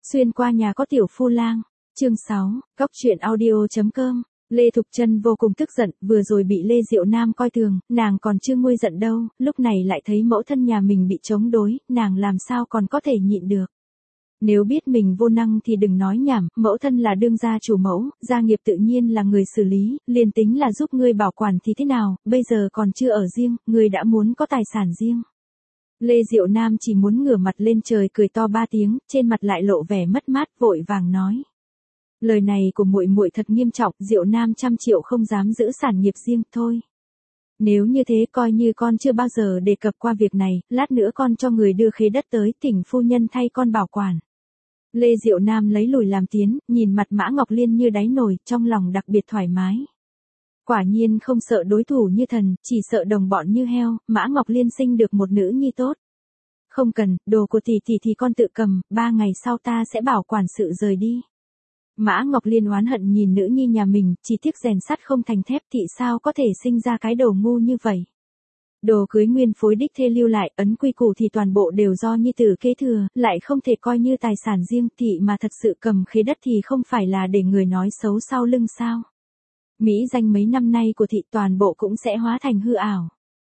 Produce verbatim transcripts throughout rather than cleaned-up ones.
Xuyên qua nhà có tiểu phu lang. Chương sáu, Góc truyện audio chấm com. Lê Thục Trân vô cùng tức giận, vừa rồi bị Lê Diệu Nam coi thường, nàng còn chưa nguôi giận đâu, lúc này lại thấy mẫu thân nhà mình bị chống đối, nàng làm sao còn có thể nhịn được. Nếu biết mình vô năng thì đừng nói nhảm, mẫu thân là đương gia chủ mẫu, gia nghiệp tự nhiên là người xử lý, liền tính là giúp ngươi bảo quản thì thế nào, bây giờ còn chưa ở riêng, ngươi đã muốn có tài sản riêng. Lê Diệu Nam chỉ muốn ngửa mặt lên trời cười to ba tiếng, trên mặt lại lộ vẻ mất mát, vội vàng nói. Lời này của muội muội thật nghiêm trọng, Diệu Nam trăm triệu không dám giữ sản nghiệp riêng, thôi. Nếu như thế coi như con chưa bao giờ đề cập qua việc này, lát nữa con cho người đưa khế đất tới, thỉnh phu nhân thay con bảo quản. Lê Diệu Nam lấy lùi làm tiến, nhìn mặt Mã Ngọc Liên như đáy nồi, trong lòng đặc biệt thoải mái. Quả nhiên không sợ đối thủ như thần, chỉ sợ đồng bọn như heo, Mã Ngọc Liên sinh được một nữ nhi tốt. Không cần, đồ của tỷ tỷ thì con tự cầm, ba ngày sau ta sẽ bảo quản sự rời đi. Mã Ngọc Liên oán hận nhìn nữ nhi nhà mình, chỉ tiếc rèn sắt không thành thép, thị sao có thể sinh ra cái đồ ngu như vậy. Đồ cưới nguyên phối đích thê lưu lại, ấn quy củ thì toàn bộ đều do nhi tử kế thừa, lại không thể coi như tài sản riêng, thị mà thật sự cầm khế đất thì không phải là để người nói xấu sau lưng sao. Mỹ danh mấy năm nay của thị toàn bộ cũng sẽ hóa thành hư ảo.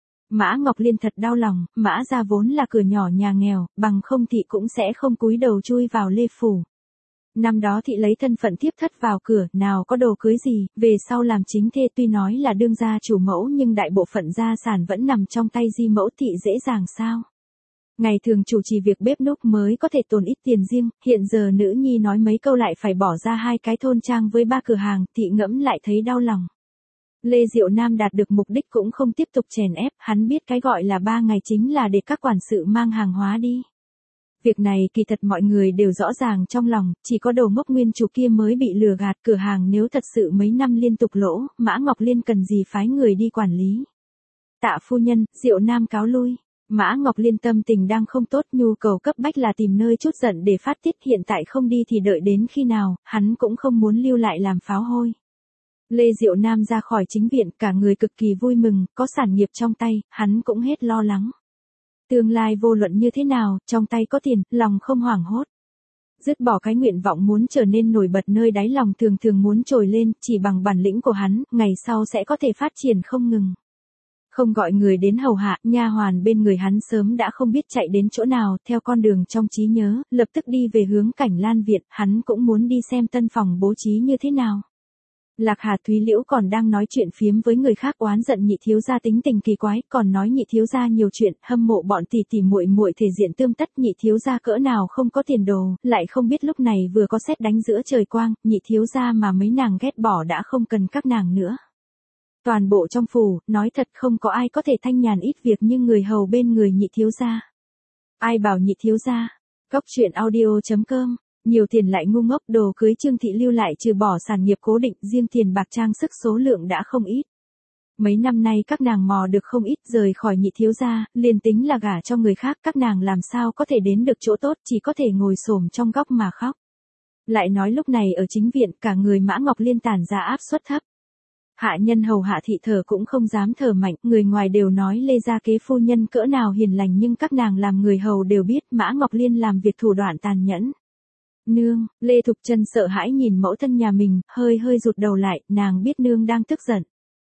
Mã Ngọc Liên thật đau lòng, Mã gia vốn là cửa nhỏ nhà nghèo, bằng không thị cũng sẽ không cúi đầu chui vào Lê Phủ. Năm đó thị lấy thân phận thiếp thất vào cửa, nào có đồ cưới gì, về sau làm chính thê tuy nói là đương gia chủ mẫu nhưng đại bộ phận gia sản vẫn nằm trong tay di mẫu, thị dễ dàng sao. Ngày thường chủ trì việc bếp núc mới có thể tồn ít tiền riêng, hiện giờ nữ nhi nói mấy câu lại phải bỏ ra hai cái thôn trang với ba cửa hàng, thị ngẫm lại thấy đau lòng. Lê Diệu Nam đạt được mục đích cũng không tiếp tục chèn ép, hắn biết cái gọi là ba ngày chính là để các quản sự mang hàng hóa đi. Việc này kỳ thật mọi người đều rõ ràng trong lòng, chỉ có đồ ngốc nguyên chủ kia mới bị lừa gạt, cửa hàng nếu thật sự mấy năm liên tục lỗ, Mã Ngọc Liên cần gì phái người đi quản lý. Tạ phu nhân, Diệu Nam cáo lui. Mã Ngọc Liên tâm tình đang không tốt, nhu cầu cấp bách là tìm nơi chút giận để phát tiết, hiện tại không đi thì đợi đến khi nào, hắn cũng không muốn lưu lại làm pháo hôi. Lê Diệu Nam ra khỏi chính viện, cả người cực kỳ vui mừng, có sản nghiệp trong tay, hắn cũng hết lo lắng. Tương lai vô luận như thế nào, trong tay có tiền, lòng không hoảng hốt. Dứt bỏ cái nguyện vọng muốn trở nên nổi bật nơi đáy lòng thường thường muốn trồi lên, chỉ bằng bản lĩnh của hắn, ngày sau sẽ có thể phát triển không ngừng. Không gọi người đến hầu hạ, nha hoàn bên người hắn sớm đã không biết chạy đến chỗ nào, theo con đường trong trí nhớ, lập tức đi về hướng Cảnh Lan Viện, hắn cũng muốn đi xem tân phòng bố trí như thế nào. Lạc Hà Thúy Liễu còn đang nói chuyện phiếm với người khác, oán giận nhị thiếu gia tính tình kỳ quái, còn nói nhị thiếu gia nhiều chuyện, hâm mộ bọn tỷ tỷ muội muội thể diện tươm tất, nhị thiếu gia cỡ nào không có tiền đồ, lại không biết lúc này vừa có sét đánh giữa trời quang, nhị thiếu gia mà mấy nàng ghét bỏ đã không cần các nàng nữa. Toàn bộ trong phủ, nói thật không có ai có thể thanh nhàn ít việc như người hầu bên người nhị thiếu gia. Ai bảo nhị thiếu gia? Góc truyện audio chấm com. Nhiều tiền lại ngu ngốc, đồ cưới Trương thị lưu lại trừ bỏ sản nghiệp cố định, riêng tiền bạc trang sức số lượng đã không ít. Mấy năm nay các nàng mò được không ít, rời khỏi nhị thiếu gia, liền tính là gả cho người khác, các nàng làm sao có thể đến được chỗ tốt, chỉ có thể ngồi xổm trong góc mà khóc. Lại nói lúc này ở chính viện, cả người Mã Ngọc Liên tản ra áp suất thấp. Hạ nhân hầu hạ thị thờ cũng không dám thở mạnh, người ngoài đều nói Lê gia kế phu nhân cỡ nào hiền lành, nhưng các nàng làm người hầu đều biết Mã Ngọc Liên làm việc thủ đoạn tàn nhẫn. Nương, Lê Thục Trân sợ hãi nhìn mẫu thân nhà mình, hơi hơi rụt đầu lại, nàng biết nương đang tức giận.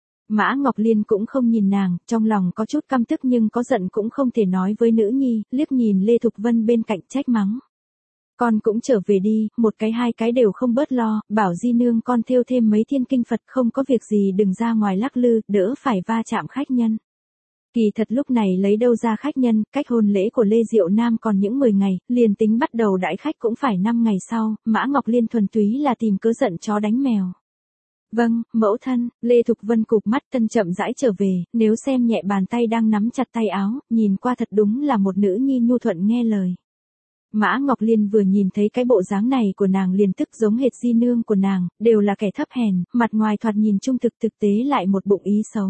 Mã Ngọc Liên cũng không nhìn nàng, trong lòng có chút căm tức nhưng có giận cũng không thể nói với nữ nhi, liếc nhìn Lê Thục Vân bên cạnh trách mắng. Con cũng trở về đi, một cái hai cái đều không bớt lo, bảo di nương con thêu thêm mấy thiên kinh Phật, không có việc gì đừng ra ngoài lắc lư, đỡ phải va chạm khách nhân. Kỳ thật lúc này lấy đâu ra khách nhân, cách hôn lễ của Lê Diệu Nam còn những mười ngày, liền tính bắt đầu đãi khách cũng phải năm ngày sau, Mã Ngọc Liên thuần túy là tìm cớ giận chó đánh mèo. Vâng, mẫu thân, Lê Thục Vân cụp mắt thân chậm rãi trở về, nếu xem nhẹ bàn tay đang nắm chặt tay áo, nhìn qua thật đúng là một nữ nhi nhu thuận nghe lời. Mã Ngọc Liên vừa nhìn thấy cái bộ dáng này của nàng liền tức giống hệt di nương của nàng, đều là kẻ thấp hèn, mặt ngoài thoạt nhìn trung thực thực tế lại một bụng ý xấu.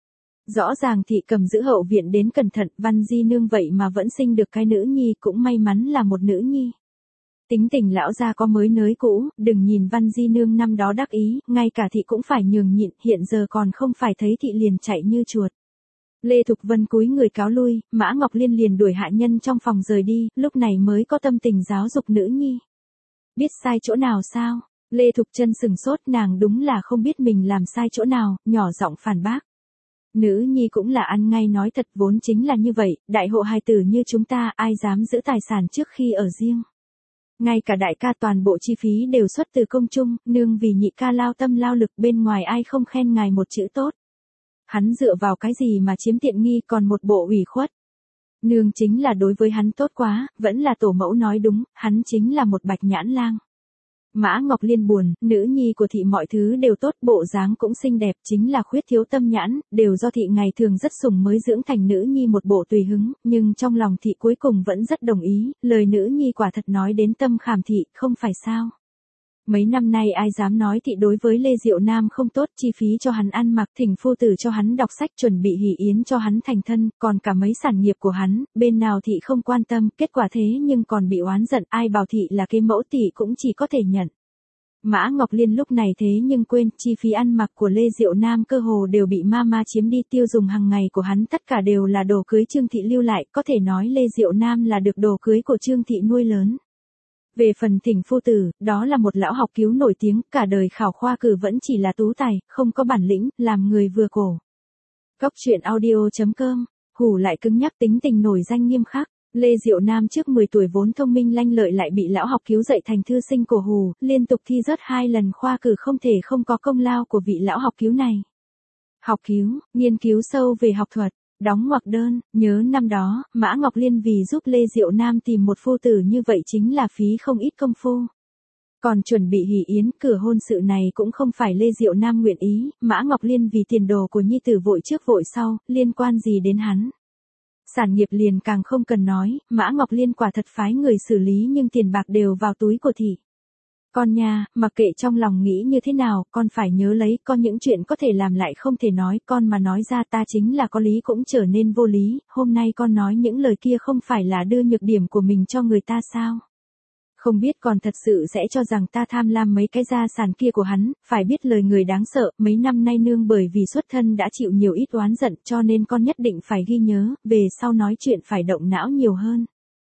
Rõ ràng thị cầm giữ hậu viện đến cẩn thận, Văn di nương vậy mà vẫn sinh được cái nữ nhi, cũng may mắn là một nữ nhi. Tính tình lão gia có mới nới cũ, đừng nhìn Văn di nương năm đó đắc ý, ngay cả thị cũng phải nhường nhịn, hiện giờ còn không phải thấy thị liền chạy như chuột. Lê Thục Vân cúi người cáo lui, Mã Ngọc Liên liền đuổi hạ nhân trong phòng rời đi, lúc này mới có tâm tình giáo dục nữ nhi. Biết sai chỗ nào sao? Lê Thục Trân sừng sốt, nàng đúng là không biết mình làm sai chỗ nào, nhỏ giọng phản bác. Nữ nhi cũng là ăn ngay nói thật, vốn chính là như vậy, đại hộ hài tử như chúng ta ai dám giữ tài sản trước khi ở riêng. Ngay cả đại ca toàn bộ chi phí đều xuất từ công chung, nương vì nhị ca lao tâm lao lực bên ngoài ai không khen ngài một chữ tốt. Hắn dựa vào cái gì mà chiếm tiện nghi còn một bộ ủy khuất. Nương chính là đối với hắn tốt quá, vẫn là tổ mẫu nói đúng, hắn chính là một bạch nhãn lang. Mã Ngọc Liên buồn, nữ nhi của thị mọi thứ đều tốt, bộ dáng cũng xinh đẹp, chính là khuyết thiếu tâm nhãn, đều do thị ngày thường rất sủng mới dưỡng thành nữ nhi một bộ tùy hứng, nhưng trong lòng thị cuối cùng vẫn rất đồng ý, lời nữ nhi quả thật nói đến tâm khảm thị, không phải sao. Mấy năm nay ai dám nói thị đối với Lê Diệu Nam không tốt, chi phí cho hắn ăn mặc, thỉnh phu tử cho hắn đọc sách, chuẩn bị hỷ yến cho hắn thành thân, còn cả mấy sản nghiệp của hắn, bên nào thị không quan tâm, kết quả thế nhưng còn bị oán giận, ai bảo thị là cái mẫu thị cũng chỉ có thể nhận. Mã Ngọc Liên lúc này thế nhưng quên, chi phí ăn mặc của Lê Diệu Nam cơ hồ đều bị mama chiếm đi, tiêu dùng hàng ngày của hắn tất cả đều là đồ cưới Trương thị lưu lại, có thể nói Lê Diệu Nam là được đồ cưới của Trương thị nuôi lớn. Về phần thỉnh phu tử, đó là một lão học cứu nổi tiếng, cả đời khảo khoa cử vẫn chỉ là tú tài, không có bản lĩnh, làm người vừa cổ. Góc truyện audio chấm com, hủ lại cứng nhắc tính tình nổi danh nghiêm khắc. Lê Diệu Nam trước mười tuổi vốn thông minh lanh lợi lại bị lão học cứu dạy thành thư sinh cổ hù, liên tục thi rớt hai lần khoa cử, không thể không có công lao của vị lão học cứu này. Học cứu, nghiên cứu sâu về học thuật. Đóng ngoặc đơn, nhớ năm đó, Mã Ngọc Liên vì giúp Lê Diệu Nam tìm một phu tử như vậy chính là phí không ít công phu. Còn chuẩn bị hỷ yến, cửa hôn sự này cũng không phải Lê Diệu Nam nguyện ý, Mã Ngọc Liên vì tiền đồ của nhi tử vội trước vội sau, liên quan gì đến hắn. Sản nghiệp liền càng không cần nói, Mã Ngọc Liên quả thật phái người xử lý nhưng tiền bạc đều vào túi của thị. Con nha, mặc kệ trong lòng nghĩ như thế nào, con phải nhớ lấy, con những chuyện có thể làm lại không thể nói, con mà nói ra ta chính là có lý cũng trở nên vô lý, hôm nay con nói những lời kia không phải là đưa nhược điểm của mình cho người ta sao? Không biết còn thật sự sẽ cho rằng ta tham lam mấy cái gia sản kia của hắn, phải biết lời người đáng sợ, mấy năm nay nương bởi vì xuất thân đã chịu nhiều ít oán giận cho nên con nhất định phải ghi nhớ, về sau nói chuyện phải động não nhiều hơn.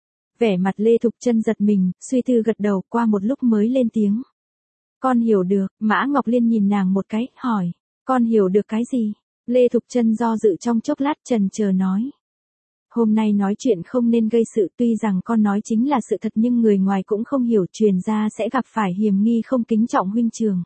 Vẻ mặt Lê Thục Trân giật mình, suy tư gật đầu, qua một lúc mới lên tiếng. Con hiểu được, Mã Ngọc Liên nhìn nàng một cái, hỏi, con hiểu được cái gì? Lê Thục Trân do dự trong chốc lát trần chờ nói. Hôm nay nói chuyện không nên gây sự, tuy rằng con nói chính là sự thật nhưng người ngoài cũng không hiểu, truyền ra sẽ gặp phải hiềm nghi không kính trọng huynh trường.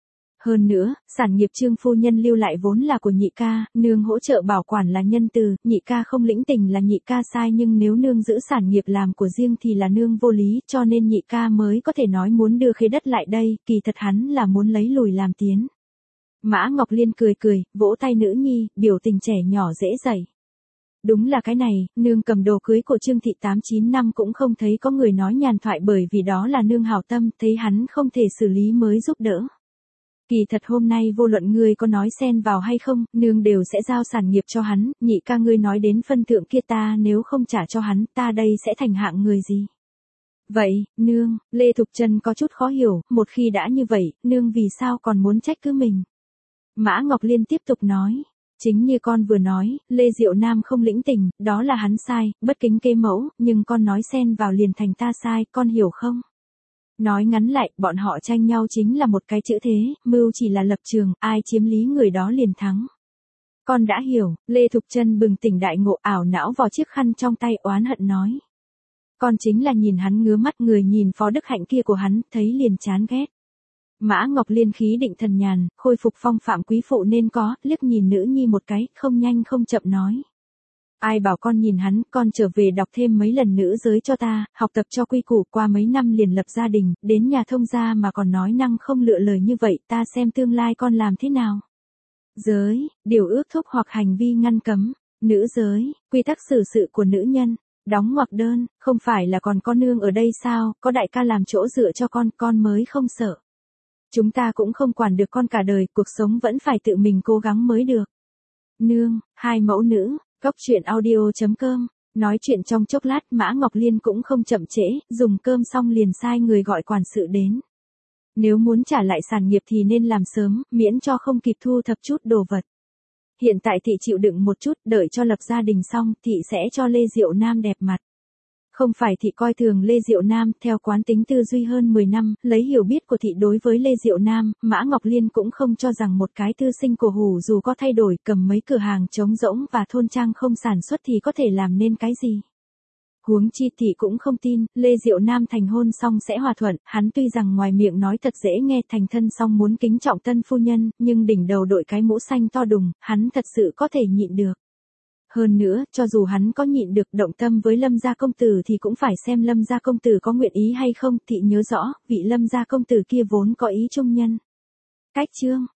Hơn nữa, sản nghiệp Trương phu nhân lưu lại vốn là của nhị ca, nương hỗ trợ bảo quản là nhân từ, nhị ca không lĩnh tình là nhị ca sai, nhưng nếu nương giữ sản nghiệp làm của riêng thì là nương vô lý, cho nên nhị ca mới có thể nói muốn đưa khế đất lại đây, kỳ thật hắn là muốn lấy lùi làm tiến. Mã Ngọc Liên cười cười, vỗ tay nữ nhi, biểu tình trẻ nhỏ dễ dạy. Đúng là cái này, nương cầm đồ cưới của Trương thị tám chín năm cũng không thấy có người nói nhàn thoại, bởi vì đó là nương hảo tâm, thấy hắn không thể xử lý mới giúp đỡ. Kỳ thật hôm nay vô luận ngươi có nói xen vào hay không, nương đều sẽ giao sản nghiệp cho hắn, nhị ca ngươi nói đến phân thượng kia ta nếu không trả cho hắn, ta đây sẽ thành hạng người gì? Vậy, nương, Lê Thục Trân có chút khó hiểu, một khi đã như vậy, nương vì sao còn muốn trách cứ mình? Mã Ngọc Liên tiếp tục nói, chính như con vừa nói, Lê Diệu Nam không lĩnh tình, đó là hắn sai, bất kính kế mẫu, nhưng con nói xen vào liền thành ta sai, con hiểu không? Nói ngắn lại, bọn họ tranh nhau chính là một cái chữ thế, mưu chỉ là lập trường, ai chiếm lý người đó liền thắng. Con đã hiểu, Lê Thục Trân bừng tỉnh đại ngộ, ảo não vò chiếc khăn trong tay oán hận nói. Con chính là nhìn hắn ngứa mắt, người nhìn Phó Đức Hạnh kia của hắn, thấy liền chán ghét. Mã Ngọc Liên khí định thần nhàn, khôi phục phong phạm quý phụ nên có, liếc nhìn nữ nhi một cái, không nhanh không chậm nói. Ai bảo con nhìn hắn, con trở về đọc thêm mấy lần nữ giới cho ta, học tập cho quy củ, qua mấy năm liền lập gia đình, đến nhà thông gia mà còn nói năng không lựa lời như vậy, ta xem tương lai con làm thế nào. Giới, điều ước thúc hoặc hành vi ngăn cấm, nữ giới, quy tắc xử sự của nữ nhân, đóng ngoặc đơn, không phải là còn có nương ở đây sao, có đại ca làm chỗ dựa cho con, con mới không sợ. Chúng ta cũng không quản được con cả đời, cuộc sống vẫn phải tự mình cố gắng mới được. Nương, hai mẫu nữ. Góc truyện audio chấm com, nói chuyện trong chốc lát Mã Ngọc Liên cũng không chậm trễ, dùng cơm xong liền sai người gọi quản sự đến. Nếu muốn trả lại sản nghiệp thì nên làm sớm, miễn cho không kịp thu thập chút đồ vật. Hiện tại thị chịu đựng một chút, đợi cho lập gia đình xong, thị sẽ cho Lê Diệu Nam đẹp mặt. Không phải thị coi thường Lê Diệu Nam, theo quán tính tư duy hơn mười năm, lấy hiểu biết của thị đối với Lê Diệu Nam, Mã Ngọc Liên cũng không cho rằng một cái tư sinh cổ hủ dù có thay đổi cầm mấy cửa hàng trống rỗng và thôn trang không sản xuất thì có thể làm nên cái gì. Huống chi thị cũng không tin, Lê Diệu Nam thành hôn xong sẽ hòa thuận, hắn tuy rằng ngoài miệng nói thật dễ nghe thành thân xong muốn kính trọng tân phu nhân, nhưng đỉnh đầu đội cái mũ xanh to đùng, hắn thật sự có thể nhịn được. Hơn nữa, cho dù hắn có nhịn được động tâm với Lâm gia công tử thì cũng phải xem Lâm gia công tử có nguyện ý hay không, thị nhớ rõ, vị Lâm gia công tử kia vốn có ý trung nhân. Cách chương